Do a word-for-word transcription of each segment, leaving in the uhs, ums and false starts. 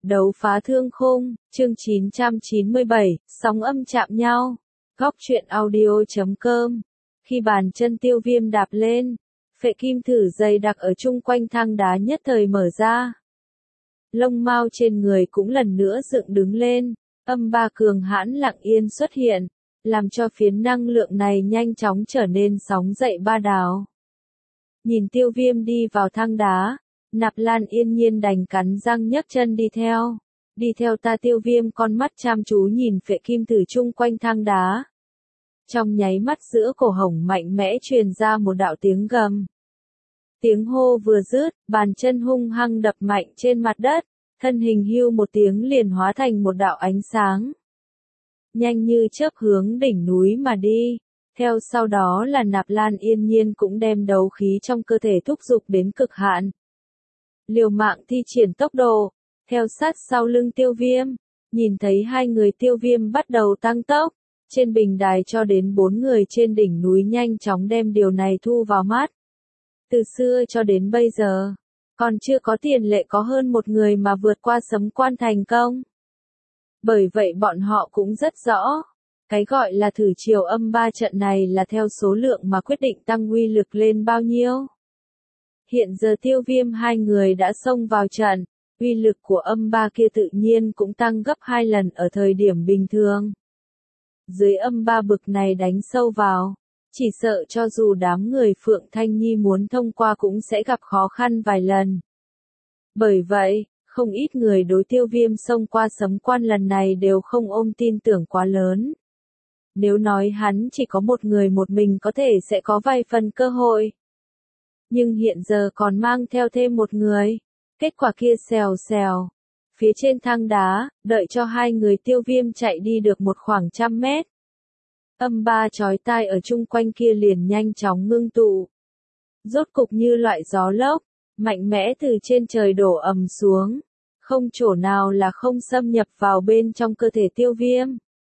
Đấu phá thương khung, chương chín trăm chín mươi bảy, sóng âm chạm nhau. Góc truyện audio chấm com. Khi bàn chân Tiêu Viêm đạp lên, phệ kim thử dày đặc ở chung quanh thang đá nhất thời mở ra. Lông mao trên người cũng lần nữa dựng đứng lên, âm ba cường hãn lặng yên xuất hiện, làm cho phiến năng lượng này nhanh chóng trở nên sóng dậy ba đảo. Nhìn Tiêu Viêm đi vào thang đá, Nạp Lan yên nhiên đành cắn răng nhấc chân đi theo. Đi theo ta. Tiêu Viêm con mắt chăm chú nhìn phệ kim thử chung quanh thang đá. Trong nháy mắt giữa cổ hổng mạnh mẽ truyền ra một đạo tiếng gầm. Tiếng hô vừa dứt, bàn chân hung hăng đập mạnh trên mặt đất, thân hình hưu một tiếng liền hóa thành một đạo ánh sáng. Nhanh như chớp hướng đỉnh núi mà đi. Theo sau đó là Nạp Lan yên nhiên cũng đem đấu khí trong cơ thể thúc giục đến cực hạn. Liều mạng thi triển tốc độ, theo sát sau lưng Tiêu Viêm, nhìn thấy hai người Tiêu Viêm bắt đầu tăng tốc, trên bình đài cho đến bốn người trên đỉnh núi nhanh chóng đem điều này thu vào mắt. Từ xưa cho đến bây giờ, còn chưa có tiền lệ có hơn một người mà vượt qua Sấm Quan thành công. Bởi vậy bọn họ cũng rất rõ, cái gọi là thử chiều âm ba trận này là theo số lượng mà quyết định tăng uy lực lên bao nhiêu. Hiện giờ Tiêu Viêm hai người đã xông vào trận, uy lực của âm ba kia tự nhiên cũng tăng gấp hai lần ở thời điểm bình thường. Dưới âm ba bực này đánh sâu vào, chỉ sợ cho dù đám người Phượng Thanh Nhi muốn thông qua cũng sẽ gặp khó khăn vài lần. Bởi vậy, không ít người đối Tiêu Viêm xông qua Sấm Quan lần này đều không ôm tin tưởng quá lớn. Nếu nói hắn chỉ có một người một mình có thể sẽ có vài phần cơ hội. Nhưng hiện giờ còn mang theo thêm một người. Kết quả kia xèo xèo. Phía trên thang đá, đợi cho hai người Tiêu Viêm chạy đi được một khoảng trăm mét. Âm ba chói tai ở chung quanh kia liền nhanh chóng ngưng tụ. Rốt cục như loại gió lốc, mạnh mẽ từ trên trời đổ ầm xuống. Không chỗ nào là không xâm nhập vào bên trong cơ thể Tiêu Viêm.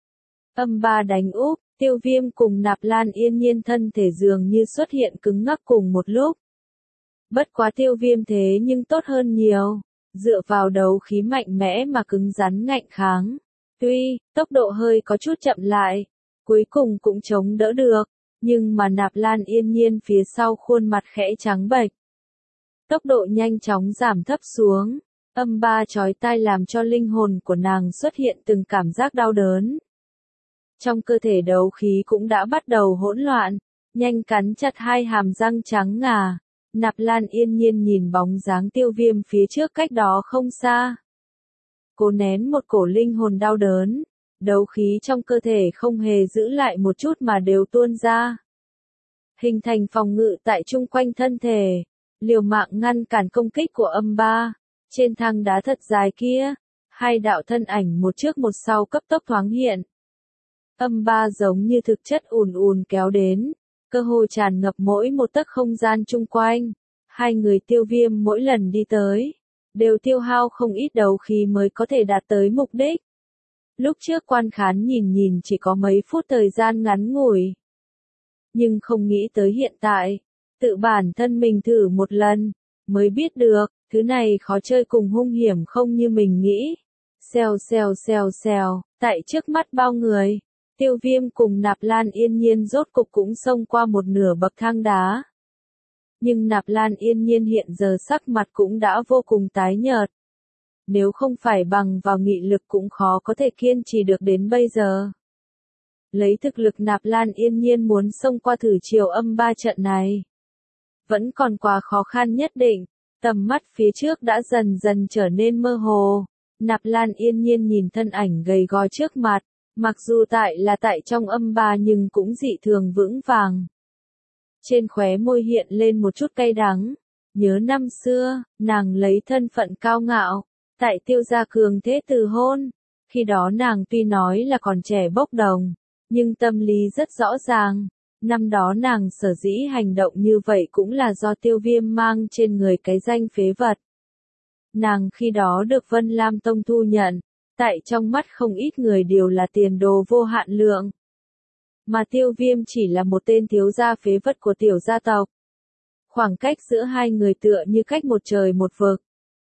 Âm ba đánh úp, Tiêu Viêm cùng Nạp Lan yên nhiên thân thể dường như xuất hiện cứng ngắc cùng một lúc. Bất quá Tiêu Viêm thế nhưng tốt hơn nhiều, dựa vào đấu khí mạnh mẽ mà cứng rắn ngạnh kháng. Tuy, tốc độ hơi có chút chậm lại, cuối cùng cũng chống đỡ được, nhưng mà Nạp Lan yên nhiên phía sau khuôn mặt khẽ trắng bệch. Tốc độ nhanh chóng giảm thấp xuống, âm ba chói tai làm cho linh hồn của nàng xuất hiện từng cảm giác đau đớn. Trong cơ thể đấu khí cũng đã bắt đầu hỗn loạn, nhanh cắn chặt hai hàm răng trắng ngà. Nạp Lan yên nhiên nhìn bóng dáng Tiêu Viêm phía trước cách đó không xa. Cố nén một cổ linh hồn đau đớn, đấu khí trong cơ thể không hề giữ lại một chút mà đều tuôn ra. Hình thành phòng ngự tại chung quanh thân thể, liều mạng ngăn cản công kích của âm ba. Trên thang đá thật dài kia, hai đạo thân ảnh một trước một sau cấp tốc thoáng hiện. Âm ba giống như thực chất ùn ùn kéo đến, cơ hồ tràn ngập mỗi một tấc không gian chung quanh. Hai người Tiêu Viêm mỗi lần đi tới, đều tiêu hao không ít đấu khí mới có thể đạt tới mục đích. Lúc trước quan khán nhìn nhìn chỉ có mấy phút thời gian ngắn ngủi. Nhưng không nghĩ tới hiện tại, tự bản thân mình thử một lần, mới biết được, thứ này khó chơi cùng hung hiểm không như mình nghĩ. Xèo xèo xèo xèo, tại trước mắt bao người. Tiêu Viêm cùng Nạp Lan yên nhiên rốt cục cũng xông qua một nửa bậc thang đá. Nhưng Nạp Lan yên nhiên hiện giờ sắc mặt cũng đã vô cùng tái nhợt. Nếu không phải bằng vào nghị lực cũng khó có thể kiên trì được đến bây giờ. Lấy thực lực Nạp Lan yên nhiên muốn xông qua thử chiều âm ba trận này. Vẫn còn quá khó khăn nhất định, tầm mắt phía trước đã dần dần trở nên mơ hồ. Nạp Lan yên nhiên nhìn thân ảnh gầy gò trước mặt. Mặc dù tại là tại trong âm ba nhưng cũng dị thường vững vàng. Trên khóe môi hiện lên một chút cay đắng. Nhớ năm xưa, nàng lấy thân phận cao ngạo, tại Tiêu gia cường thế từ hôn. Khi đó nàng tuy nói là còn trẻ bốc đồng, nhưng tâm lý rất rõ ràng. Năm đó nàng sở dĩ hành động như vậy cũng là do Tiêu Viêm mang trên người cái danh phế vật. Nàng khi đó được Vân Lam Tông thu nhận. Tại trong mắt không ít người đều là tiền đồ vô hạn lượng. Mà Tiêu Viêm chỉ là một tên thiếu gia phế vật của tiểu gia tộc. Khoảng cách giữa hai người tựa như cách một trời một vực.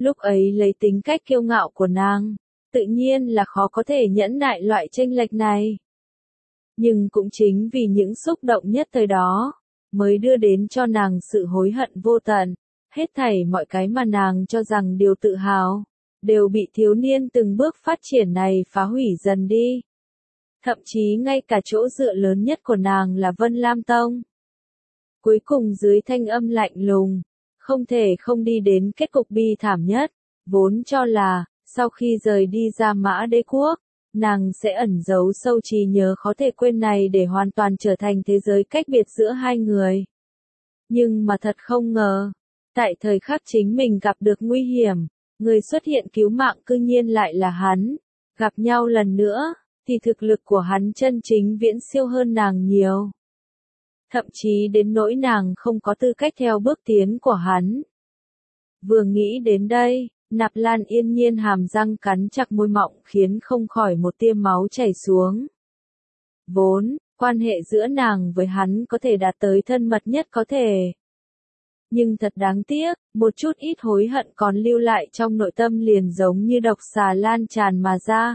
Lúc ấy lấy tính cách kiêu ngạo của nàng, tự nhiên là khó có thể nhẫn nại loại chênh lệch này. Nhưng cũng chính vì những xúc động nhất thời đó, mới đưa đến cho nàng sự hối hận vô tận. Hết thảy mọi cái mà nàng cho rằng điều tự hào, đều bị thiếu niên từng bước phát triển này phá hủy dần đi. Thậm chí ngay cả chỗ dựa lớn nhất của nàng là Vân Lam Tông. Cuối cùng dưới thanh âm lạnh lùng, không thể không đi đến kết cục bi thảm nhất, vốn cho là, sau khi rời đi ra Mã Đế Quốc, nàng sẽ ẩn giấu sâu trí nhớ khó thể quên này để hoàn toàn trở thành thế giới cách biệt giữa hai người. Nhưng mà thật không ngờ, tại thời khắc chính mình gặp được nguy hiểm, người xuất hiện cứu mạng cư nhiên lại là hắn. Gặp nhau lần nữa, thì thực lực của hắn chân chính viễn siêu hơn nàng nhiều. Thậm chí đến nỗi nàng không có tư cách theo bước tiến của hắn. Vừa nghĩ đến đây, Nạp Lan Yên Nhiên hàm răng cắn chặt môi mọng khiến không khỏi một tia máu chảy xuống. Vốn, quan hệ giữa nàng với hắn có thể đạt tới thân mật nhất có thể. Nhưng thật đáng tiếc, một chút ít hối hận còn lưu lại trong nội tâm liền giống như độc xà lan tràn mà ra.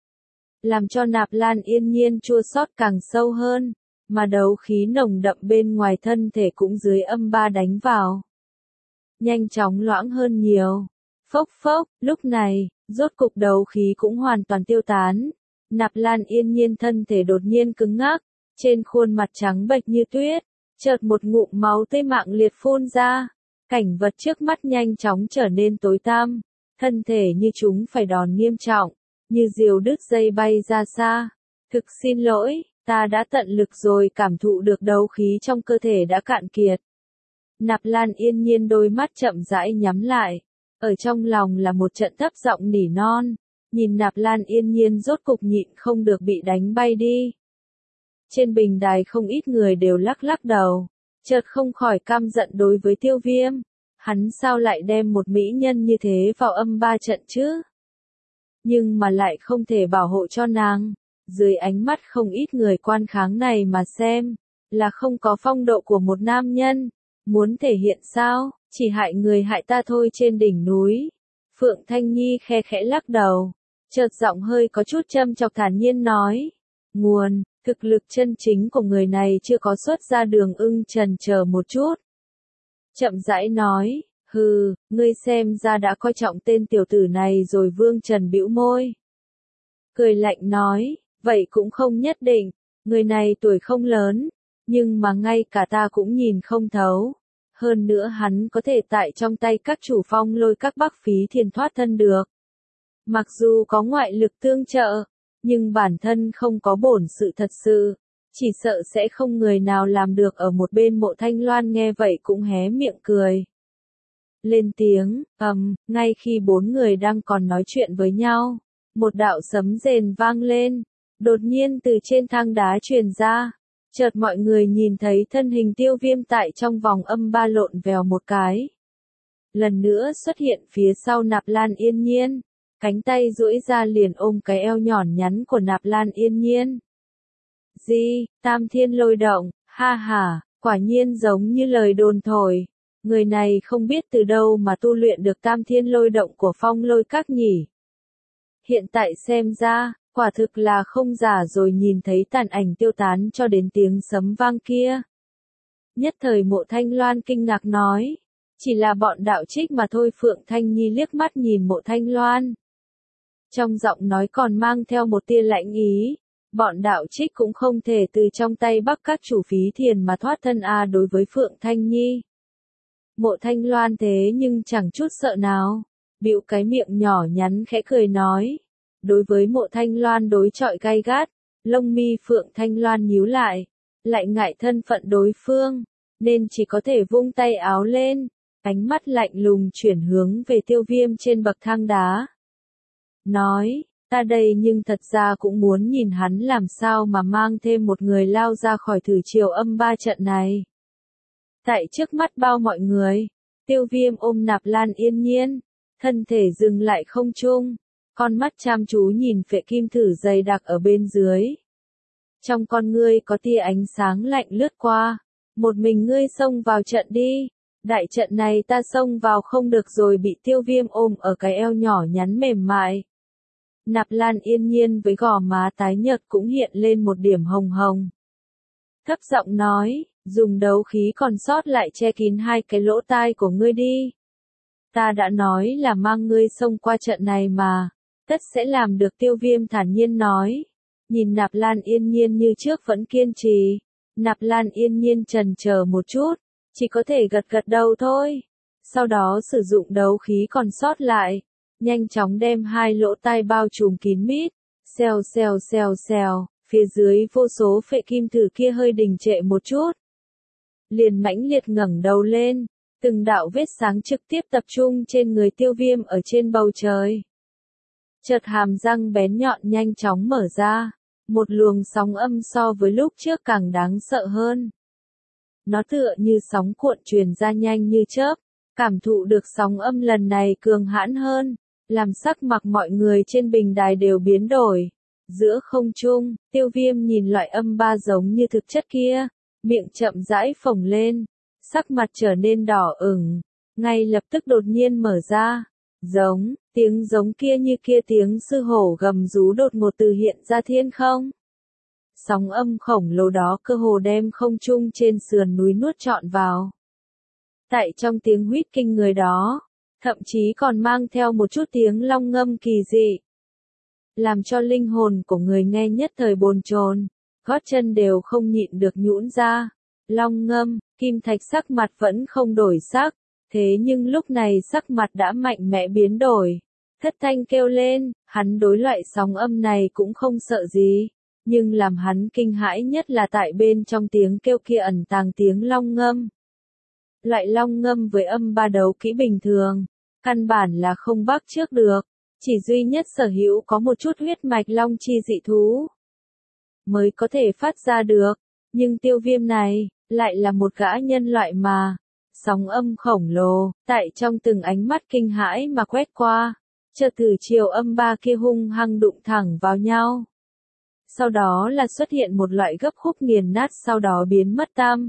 Làm cho Nạp Lan Yên Nhiên chua xót càng sâu hơn, mà đấu khí nồng đậm bên ngoài thân thể cũng dưới âm ba đánh vào. Nhanh chóng loãng hơn nhiều. Phốc phốc, lúc này, rốt cục đấu khí cũng hoàn toàn tiêu tán. Nạp Lan Yên Nhiên thân thể đột nhiên cứng ngắc, trên khuôn mặt trắng bệch như tuyết, chợt một ngụm máu tươi mạng liệt phun ra. Cảnh vật trước mắt nhanh chóng trở nên tối tăm, thân thể như chúng phải đòn nghiêm trọng, như diều đứt dây bay ra xa. Thực xin lỗi, ta đã tận lực rồi, cảm thụ được đấu khí trong cơ thể đã cạn kiệt. Nạp Lan Yên Nhiên đôi mắt chậm rãi nhắm lại, ở trong lòng là một trận thấp giọng nỉ non, nhìn Nạp Lan Yên Nhiên rốt cục nhịn không được bị đánh bay đi. Trên bình đài không ít người đều lắc lắc đầu, chợt không khỏi căm giận đối với Tiêu Viêm, hắn sao lại đem một mỹ nhân như thế vào âm ba trận chứ? Nhưng mà lại không thể bảo hộ cho nàng, dưới ánh mắt không ít người quan kháng này mà xem, là không có phong độ của một nam nhân, muốn thể hiện sao, chỉ hại người hại ta thôi. Trên đỉnh núi, Phượng Thanh Nhi khe khẽ lắc đầu, chợt giọng hơi có chút châm chọc thản nhiên nói, nguồn, thực lực chân chính của người này chưa có xuất ra. Đường Ưng chần chờ một chút, chậm rãi nói, hừ, ngươi xem ra đã coi trọng tên tiểu tử này rồi. Vương Trần bĩu môi, cười lạnh nói, vậy cũng không nhất định, người này tuổi không lớn, nhưng mà ngay cả ta cũng nhìn không thấu. Hơn nữa hắn có thể tại trong tay các chủ phong lôi các Bắc Phí Thiền thoát thân được. Mặc dù có ngoại lực tương trợ, nhưng bản thân không có bổn sự thật sự, chỉ sợ sẽ không người nào làm được. Ở một bên Mộ Thanh Loan nghe vậy cũng hé miệng cười. Lên tiếng, ầm, ngay khi bốn người đang còn nói chuyện với nhau, một đạo sấm rền vang lên, đột nhiên từ trên thang đá truyền ra. Chợt mọi người nhìn thấy thân hình Tiêu Viêm tại trong vòng âm ba lộn vèo một cái. Lần nữa xuất hiện phía sau Nạp Lan Yên Nhiên, cánh tay duỗi ra liền ôm cái eo nhỏn nhắn của Nạp Lan Yên Nhiên. Gì, Tam Thiên Lôi Động, ha ha, quả nhiên giống như lời đồn thổi. Người này không biết từ đâu mà tu luyện được Tam Thiên Lôi Động của phong lôi các nhỉ. Hiện tại xem ra, quả thực là không giả rồi. Nhìn thấy tàn ảnh tiêu tán cho đến tiếng sấm vang kia, nhất thời Mộ Thanh Loan kinh ngạc nói, chỉ là bọn đạo trích mà thôi. Phượng Thanh Nhi liếc mắt nhìn Mộ Thanh Loan, trong giọng nói còn mang theo một tia lạnh ý, bọn đạo trích cũng không thể từ trong tay Bắc các chủ Phí Thiền mà thoát thân a. À, đối với Phượng Thanh Nhi, Mộ Thanh Loan thế nhưng chẳng chút sợ nào, bĩu cái miệng nhỏ nhắn khẽ cười nói. Đối với Mộ Thanh Loan đối chọi gay gắt, lông mi Phượng Thanh Loan nhíu lại, lại ngại thân phận đối phương, nên chỉ có thể vung tay áo lên, ánh mắt lạnh lùng chuyển hướng về Tiêu Viêm trên bậc thang đá. Nói, ta đây nhưng thật ra cũng muốn nhìn hắn làm sao mà mang thêm một người lao ra khỏi thử triều âm ba trận này. Tại trước mắt bao mọi người, Tiêu Viêm ôm Nạp Lan Yên Nhiên, thân thể dừng lại không trung. Con mắt chăm chú nhìn phệ kim thử dày đặc ở bên dưới. Trong con ngươi có tia ánh sáng lạnh lướt qua. Một mình ngươi xông vào trận đi. Đại trận này ta xông vào không được rồi, bị Tiêu Viêm ôm ở cái eo nhỏ nhắn mềm mại. Nạp Lan Yên Nhiên với gò má tái nhợt cũng hiện lên một điểm hồng hồng. Thấp giọng nói, dùng đấu khí còn sót lại che kín hai cái lỗ tai của ngươi đi. Ta đã nói là mang ngươi xông qua trận này mà, tất sẽ làm được. Tiêu Viêm thản nhiên nói. Nhìn Nạp Lan Yên Nhiên như trước vẫn kiên trì. Nạp Lan Yên Nhiên chần chờ một chút, chỉ có thể gật gật đầu thôi. Sau đó sử dụng đấu khí còn sót lại, nhanh chóng đem hai lỗ tai bao trùm kín mít. Xèo xèo xèo xèo, phía dưới vô số phệ kim thử kia hơi đình trệ một chút. Liền mãnh liệt ngẩng đầu lên, từng đạo vết sáng trực tiếp tập trung trên người Tiêu Viêm ở trên bầu trời. Chợt hàm răng bén nhọn nhanh chóng mở ra, một luồng sóng âm so với lúc trước càng đáng sợ hơn. Nó tựa như sóng cuộn truyền ra nhanh như chớp, cảm thụ được sóng âm lần này cường hãn hơn, làm sắc mặt mọi người trên bình đài đều biến đổi. Giữa không trung, Tiêu Viêm nhìn loại âm ba giống như thực chất kia, miệng chậm rãi phồng lên, sắc mặt trở nên đỏ ửng, ngay lập tức đột nhiên mở ra. Giống, tiếng giống kia như kia tiếng sư hổ gầm rú đột ngột từ hiện ra thiên không. Sóng âm khổng lồ đó cơ hồ đem không trung trên sườn núi nuốt trọn vào. Tại trong tiếng huýt kinh người đó, thậm chí còn mang theo một chút tiếng long ngâm kỳ dị, làm cho linh hồn của người nghe nhất thời bồn chồn, gót chân đều không nhịn được nhũn ra. Long ngâm, Kim Thạch sắc mặt vẫn không đổi sắc, thế nhưng lúc này sắc mặt đã mạnh mẽ biến đổi. Thất thanh kêu lên, hắn đối loại sóng âm này cũng không sợ gì, nhưng làm hắn kinh hãi nhất là tại bên trong tiếng kêu kia ẩn tàng tiếng long ngâm. Loại long ngâm với âm ba đấu kỹ bình thường, căn bản là không bắt chước được, chỉ duy nhất sở hữu có một chút huyết mạch long chi dị thú mới có thể phát ra được, nhưng Tiêu Viêm này, lại là một gã nhân loại mà. Sóng âm khổng lồ, tại trong từng ánh mắt kinh hãi mà quét qua, chợt từ chiều âm ba kia hung hăng đụng thẳng vào nhau. Sau đó là xuất hiện một loại gấp khúc nghiền nát sau đó biến mất tam.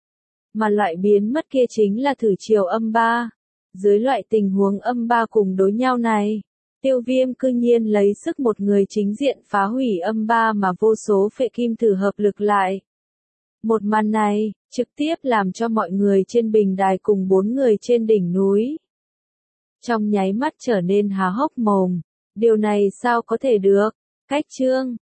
Mà loại biến mất kia chính là thử chiều âm ba. Dưới loại tình huống âm ba cùng đối nhau này, Tiêu Viêm cư nhiên lấy sức một người chính diện phá hủy âm ba mà vô số phệ kim thử hợp lực lại. Một màn này, trực tiếp làm cho mọi người trên bình đài cùng bốn người trên đỉnh núi trong nháy mắt trở nên há hốc mồm. Điều này sao có thể được? Cách chương